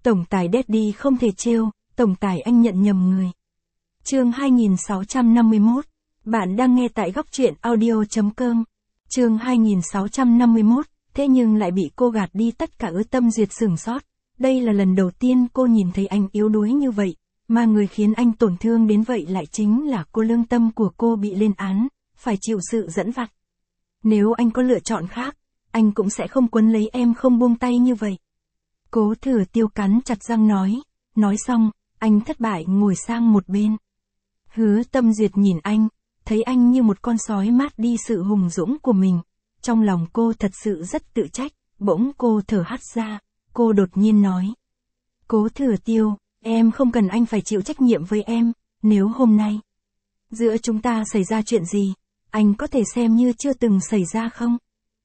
Tổng tài Daddy không thể trêu, tổng tài anh nhận nhầm người. Chương 2651. Bạn đang nghe tại góc truyện audio.com. Chương 2651. Thế nhưng lại bị cô gạt đi tất cả. Tâm Duyệt sửng sốt. Đây là lần đầu tiên cô nhìn thấy anh yếu đuối như vậy, mà người khiến anh tổn thương đến vậy lại chính là cô. Lương tâm của cô bị lên án, phải chịu sự dẫn vặt. Nếu anh có lựa chọn khác, anh cũng sẽ không quấn lấy em không buông tay như vậy. Cố Thừa Tiêu cắn chặt răng nói. Nói xong, anh thất bại ngồi sang một bên. Hứa Tâm Duyệt nhìn anh, thấy anh như một con sói mát đi sự hùng dũng của mình. Trong lòng cô thật sự rất tự trách, bỗng cô thở hắt ra, cô đột nhiên nói. Cố Thừa Tiêu, em không cần anh phải chịu trách nhiệm với em, nếu hôm nay giữa chúng ta xảy ra chuyện gì, anh có thể xem như chưa từng xảy ra không?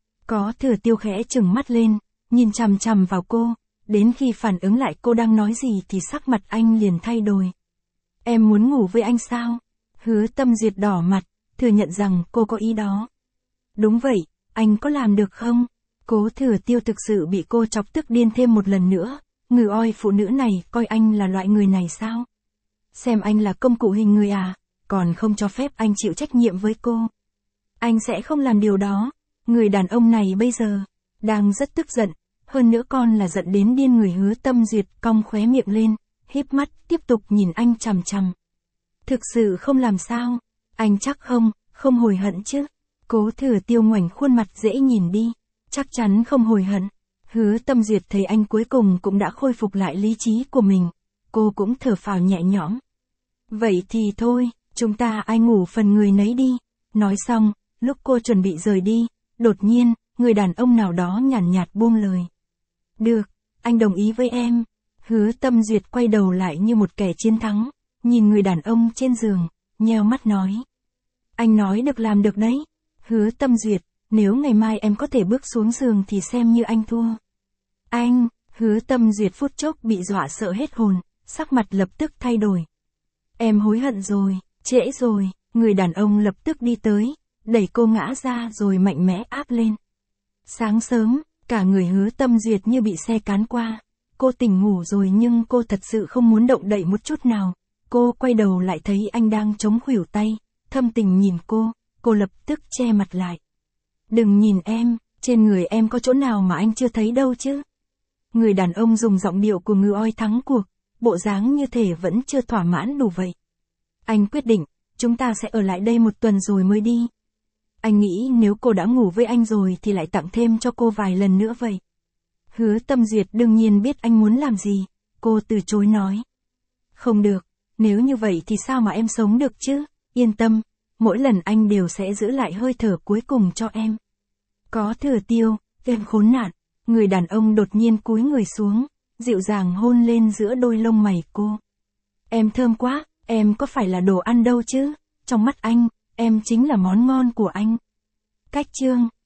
Cố Thừa Tiêu khẽ trừng mắt lên, nhìn chằm chằm vào cô, đến khi phản ứng lại cô đang nói gì thì sắc mặt anh liền thay đổi. Em muốn ngủ với anh sao? Hứa Tâm Duyệt đỏ mặt, thừa nhận rằng cô có ý đó. Đúng vậy, anh có làm được không? Cố Thừa Tiêu thực sự bị cô chọc tức điên thêm một lần nữa. Ngừ oi, phụ nữ này coi anh là loại người này sao? Xem anh là công cụ hình người à, còn không cho phép anh chịu trách nhiệm với cô. Anh sẽ không làm điều đó. Người đàn ông này bây giờ đang rất tức giận, hơn nữa còn là giận đến điên người. Hứa Tâm Duyệt cong khóe miệng lên, híp mắt tiếp tục nhìn anh chằm chằm. Thực sự không làm sao? Anh chắc không hối hận chứ? Cố Thừa Tiêu ngoảnh khuôn mặt dễ nhìn đi. Chắc chắn không hối hận. Hứa Tâm Duyệt thấy anh cuối cùng cũng đã khôi phục lại lý trí của mình. Cô cũng thở phào nhẹ nhõm. Vậy thì thôi, chúng ta ai ngủ phần người nấy đi. Nói xong, lúc cô chuẩn bị rời đi, đột nhiên, người đàn ông nào đó nhàn nhạt buông lời. Được, anh đồng ý với em. Hứa Tâm Duyệt quay đầu lại như một kẻ chiến thắng, nhìn người đàn ông trên giường, nheo mắt nói. Anh nói được làm được đấy. Hứa Tâm Duyệt, nếu ngày mai em có thể bước xuống giường thì xem như anh thua. Anh, Hứa Tâm Duyệt phút chốc bị dọa sợ hết hồn, sắc mặt lập tức thay đổi. Em hối hận rồi, trễ rồi. Người đàn ông lập tức đi tới, đẩy cô ngã ra rồi mạnh mẽ áp lên. Sáng sớm, cả người Hứa Tâm Duyệt như bị xe cán qua. Cô tỉnh ngủ rồi nhưng cô thật sự không muốn động đậy một chút nào. Cô quay đầu lại thấy anh đang chống khuỷu tay, thâm tình nhìn cô lập tức che mặt lại. Đừng nhìn em, trên người em có chỗ nào mà anh chưa thấy đâu chứ? Người đàn ông dùng giọng điệu của ngư oi thắng cuộc, bộ dáng như thể vẫn chưa thỏa mãn đủ vậy. Anh quyết định, chúng ta sẽ ở lại đây một tuần rồi mới đi. Anh nghĩ nếu cô đã ngủ với anh rồi thì lại tặng thêm cho cô vài lần nữa vậy. Hứa Tâm Duyệt đương nhiên biết anh muốn làm gì, cô từ chối nói. Không được, nếu như vậy thì sao mà em sống được chứ? Yên tâm, mỗi lần anh đều sẽ giữ lại hơi thở cuối cùng cho em. Có Thừa Tiêu, tên khốn nạn. Người đàn ông đột nhiên cúi người xuống, dịu dàng hôn lên giữa đôi lông mày cô. Em thơm quá, em có phải là đồ ăn đâu chứ? Trong mắt anh, em chính là món ngon của anh. Cách chương